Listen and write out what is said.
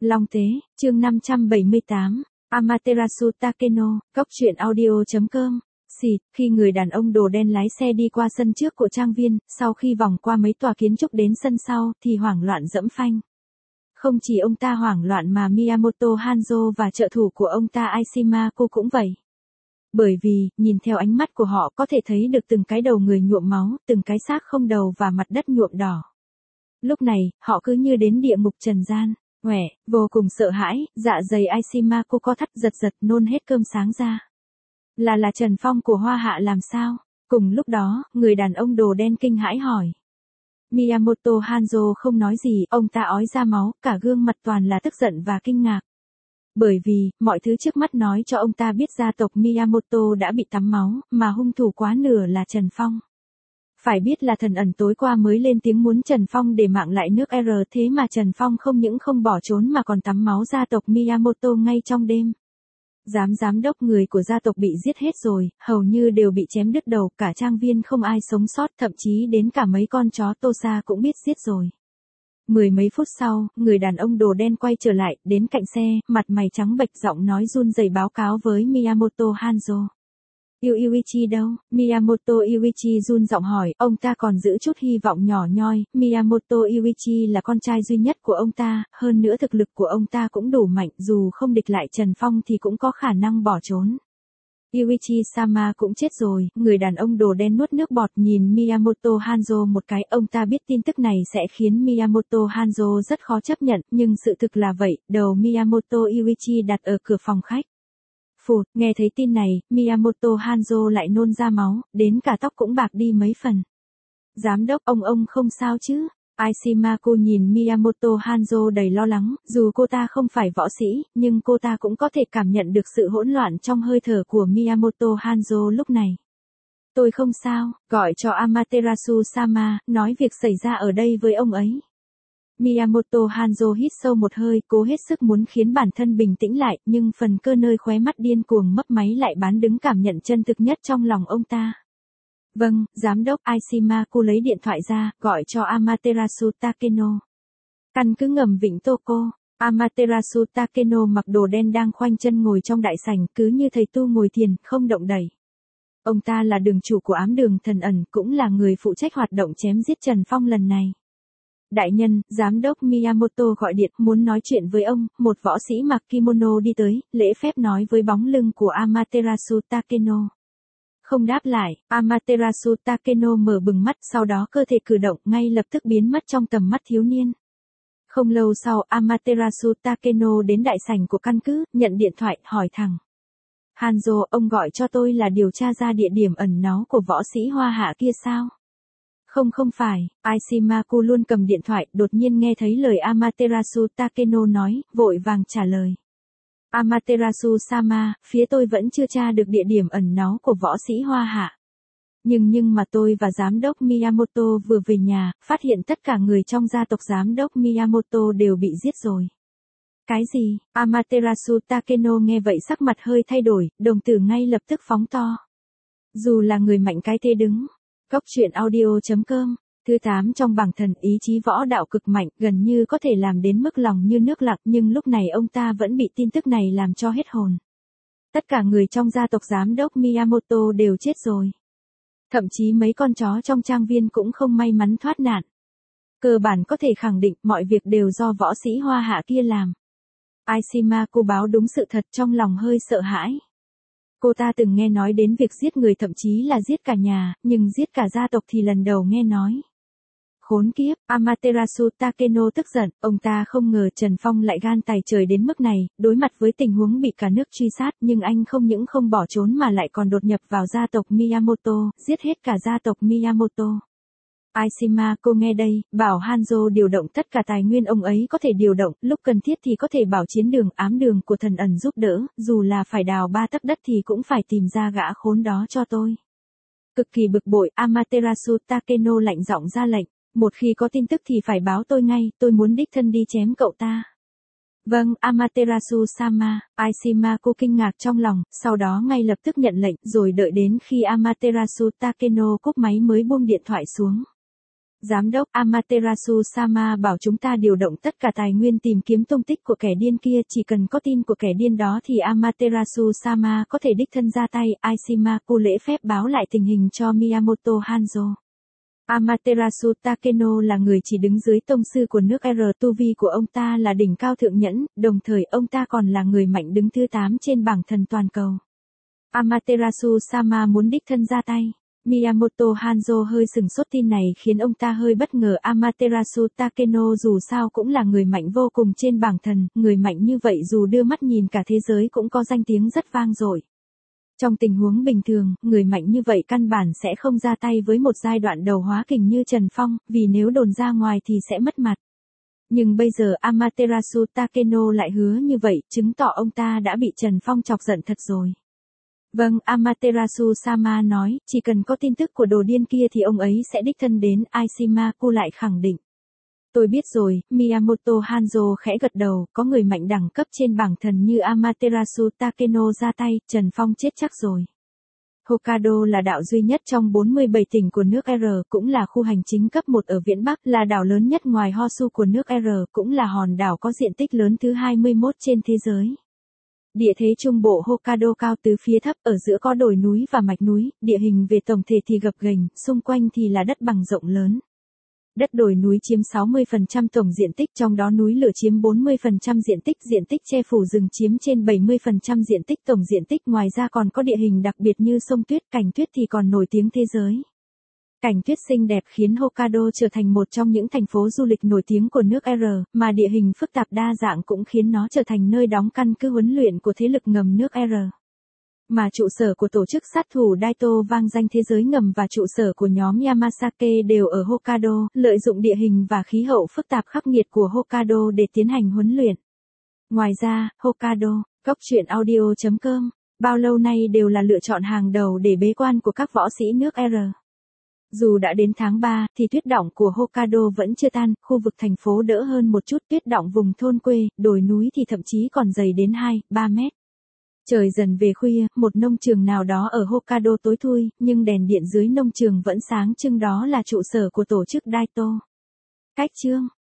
Long Tế, chương 578, Amaterasu Takeno, Cốc truyện audio.com. Xịt, khi người đàn ông đồ đen lái xe đi qua sân trước của trang viên, sau khi vòng qua mấy tòa kiến trúc đến sân sau, thì hoảng loạn dẫm phanh. Không chỉ ông ta hoảng loạn mà Miyamoto Hanzo và trợ thủ của ông ta Aishimako cũng vậy. Bởi vì, nhìn theo ánh mắt của họ có thể thấy được từng cái đầu người nhuộm máu, từng cái xác không đầu và mặt đất nhuộm đỏ. Lúc này, họ cứ như đến địa ngục trần gian. Ngoẻ, vô cùng sợ hãi, dạ dày Aishimako co thắt giật nôn hết cơm sáng ra. Là Trần Phong của Hoa Hạ làm sao? Cùng lúc đó, người đàn ông đồ đen kinh hãi hỏi. Miyamoto Hanzo không nói gì, ông ta ói ra máu, cả gương mặt toàn là tức giận và kinh ngạc. Bởi vì, mọi thứ trước mắt nói cho ông ta biết gia tộc Miyamoto đã bị tắm máu, mà hung thủ quá nửa là Trần Phong. Phải biết là thần ẩn tối qua mới lên tiếng muốn Trần Phong để mạng lại nước R, thế mà Trần Phong không những không bỏ trốn mà còn tắm máu gia tộc Miyamoto ngay trong đêm. Giám đốc người của gia tộc bị giết hết rồi, hầu như đều bị chém đứt đầu, cả trang viên không ai sống sót, thậm chí đến cả mấy con chó Tosa cũng biết giết rồi. Mười mấy phút sau, người đàn ông đồ đen quay trở lại, đến cạnh xe, mặt mày trắng bệch, giọng nói run rẩy báo cáo với Miyamoto Hanzo. Yuichi đâu? Miyamoto Yuichi run giọng hỏi, ông ta còn giữ chút hy vọng nhỏ nhoi. Miyamoto Yuichi là con trai duy nhất của ông ta, hơn nữa thực lực của ông ta cũng đủ mạnh, dù không địch lại Trần Phong thì cũng có khả năng bỏ trốn. Yuichi-sama cũng chết rồi, người đàn ông đồ đen nuốt nước bọt nhìn Miyamoto Hanzo một cái, ông ta biết tin tức này sẽ khiến Miyamoto Hanzo rất khó chấp nhận, nhưng sự thực là vậy, đầu Miyamoto Yuichi đặt ở cửa phòng khách. Phụt, nghe thấy tin này, Miyamoto Hanzo lại nôn ra máu, đến cả tóc cũng bạc đi mấy phần. Giám đốc, ông không sao chứ? Aishimako nhìn Miyamoto Hanzo đầy lo lắng, dù cô ta không phải võ sĩ, nhưng cô ta cũng có thể cảm nhận được sự hỗn loạn trong hơi thở của Miyamoto Hanzo lúc này. Tôi không sao, gọi cho Amaterasu-sama, nói việc xảy ra ở đây với ông ấy. Miyamoto Hanzo hít sâu một hơi, cố hết sức muốn khiến bản thân bình tĩnh lại, nhưng phần cơ nơi khóe mắt điên cuồng mấp máy lại bán đứng cảm nhận chân thực nhất trong lòng ông ta. Vâng, giám đốc. Aishimako lấy điện thoại ra, gọi cho Amaterasu Takeno. Căn cứ ngầm Vịnh Toko, Amaterasu Takeno mặc đồ đen đang khoanh chân ngồi trong đại sảnh, cứ như thầy tu ngồi thiền, không động đậy. Ông ta là đường chủ của ám đường thần ẩn, cũng là người phụ trách hoạt động chém giết Trần Phong lần này. Đại nhân, giám đốc Miyamoto gọi điện, muốn nói chuyện với ông. Một võ sĩ mặc kimono đi tới, lễ phép nói với bóng lưng của Amaterasu Takeno. Không đáp lại, Amaterasu Takeno mở bừng mắt, sau đó cơ thể cử động, ngay lập tức biến mất trong tầm mắt thiếu niên. Không lâu sau, Amaterasu Takeno đến đại sảnh của căn cứ, nhận điện thoại, hỏi thẳng. Hanzo, ông gọi cho tôi là điều tra ra địa điểm ẩn náu của võ sĩ Hoa Hạ kia sao? Không phải. Aishimako luôn cầm điện thoại, đột nhiên nghe thấy lời Amaterasu Takeno nói, vội vàng trả lời. Amaterasu-sama, phía tôi vẫn chưa tra được địa điểm ẩn náu của võ sĩ Hoa Hạ. Nhưng mà tôi và giám đốc Miyamoto vừa về nhà, phát hiện tất cả người trong gia tộc giám đốc Miyamoto đều bị giết rồi. Cái gì? Amaterasu Takeno nghe vậy sắc mặt hơi thay đổi, đồng tử ngay lập tức phóng to. Dù là người mạnh cái thế đứng. Cốc truyện audio.com. Thứ 8 trong bảng thần, ý chí võ đạo cực mạnh, gần như có thể làm đến mức lòng như nước lặng, nhưng lúc này ông ta vẫn bị tin tức này làm cho hết hồn. Tất cả người trong gia tộc giám đốc Miyamoto đều chết rồi. Thậm chí mấy con chó trong trang viên cũng không may mắn thoát nạn. Cơ bản có thể khẳng định mọi việc đều do võ sĩ Hoa Hạ kia làm. Aishimako báo đúng sự thật, trong lòng hơi sợ hãi. Cô ta từng nghe nói đến việc giết người, thậm chí là giết cả nhà, nhưng giết cả gia tộc thì lần đầu nghe nói. Khốn kiếp, Amaterasu Takeno tức giận, ông ta không ngờ Trần Phong lại gan tài trời đến mức này, đối mặt với tình huống bị cả nước truy sát, nhưng anh không những không bỏ trốn mà lại còn đột nhập vào gia tộc Miyamoto, giết hết cả gia tộc Miyamoto. Aishimako nghe đây, bảo Hanzo điều động tất cả tài nguyên ông ấy có thể điều động, lúc cần thiết thì có thể bảo chiến đường, ám đường của thần ẩn giúp đỡ, dù là phải đào 3 tấc đất thì cũng phải tìm ra gã khốn đó cho tôi. Cực kỳ bực bội, Amaterasu Takeno lạnh giọng ra lệnh, một khi có tin tức thì phải báo tôi ngay, tôi muốn đích thân đi chém cậu ta. Vâng, Amaterasu-sama. Aishimako kinh ngạc trong lòng, sau đó ngay lập tức nhận lệnh, rồi đợi đến khi Amaterasu Takeno cúp máy mới buông điện thoại xuống. Giám đốc Amaterasu Sama bảo chúng ta điều động tất cả tài nguyên tìm kiếm tung tích của kẻ điên kia, chỉ cần có tin của kẻ điên đó thì Amaterasu Sama có thể đích thân ra tay. Ishimaku lễ phép báo lại tình hình cho Miyamoto Hanzo. Amaterasu Takeno là người chỉ đứng dưới tông sư của nước R, tu vi của ông ta là đỉnh cao thượng nhẫn, đồng thời ông ta còn là người mạnh đứng thứ 8 trên bảng thần toàn cầu. Amaterasu Sama muốn đích thân ra tay. Miyamoto Hanzo hơi sừng sốt, tin này khiến ông ta hơi bất ngờ. Amaterasu Takeno dù sao cũng là người mạnh vô cùng trên bảng thần, người mạnh như vậy dù đưa mắt nhìn cả thế giới cũng có danh tiếng rất vang dội. Trong tình huống bình thường, người mạnh như vậy căn bản sẽ không ra tay với một giai đoạn đầu hóa kình như Trần Phong, vì nếu đồn ra ngoài thì sẽ mất mặt. Nhưng bây giờ Amaterasu Takeno lại hứa như vậy, chứng tỏ ông ta đã bị Trần Phong chọc giận thật rồi. Vâng, Amaterasu Sama nói, chỉ cần có tin tức của đồ điên kia thì ông ấy sẽ đích thân đến. Ishimaku lại khẳng định. Tôi biết rồi, Miyamoto Hanzo khẽ gật đầu, có người mạnh đẳng cấp trên bảng thần như Amaterasu Takeno ra tay, Trần Phong chết chắc rồi. Hokkaido là đảo duy nhất trong 47 tỉnh của nước R, cũng là khu hành chính cấp 1 ở Viễn Bắc, là đảo lớn nhất ngoài Honshu của nước R, cũng là hòn đảo có diện tích lớn thứ 21 trên thế giới. Địa thế trung bộ Hokkaido cao từ phía thấp, ở giữa có đồi núi và mạch núi, địa hình về tổng thể thì gập ghềnh, xung quanh thì là đất bằng rộng lớn. Đất đồi núi chiếm 60% tổng diện tích, trong đó núi lửa chiếm 40% diện tích che phủ rừng chiếm trên 70% diện tích tổng diện tích. Ngoài ra còn có địa hình đặc biệt như sông tuyết, cảnh tuyết thì còn nổi tiếng thế giới. Cảnh tuyết xinh đẹp khiến Hokkaido trở thành một trong những thành phố du lịch nổi tiếng của nước R, mà địa hình phức tạp đa dạng cũng khiến nó trở thành nơi đóng căn cứ huấn luyện của thế lực ngầm nước R. Mà trụ sở của tổ chức sát thủ Daito vang danh thế giới ngầm và trụ sở của nhóm Yamasake đều ở Hokkaido, lợi dụng địa hình và khí hậu phức tạp khắc nghiệt của Hokkaido để tiến hành huấn luyện. Ngoài ra, Hokkaido, Cốc truyện audio.com, bao lâu nay đều là lựa chọn hàng đầu để bế quan của các võ sĩ nước R. Dù đã đến tháng 3, thì tuyết đọng của Hokkaido vẫn chưa tan, khu vực thành phố đỡ hơn một chút, tuyết đọng vùng thôn quê, đồi núi thì thậm chí còn dày đến 2-3 mét. Trời dần về khuya, một nông trường nào đó ở Hokkaido tối thui, nhưng đèn điện dưới nông trường vẫn sáng trưng, đó là trụ sở của tổ chức Daito. Cách chương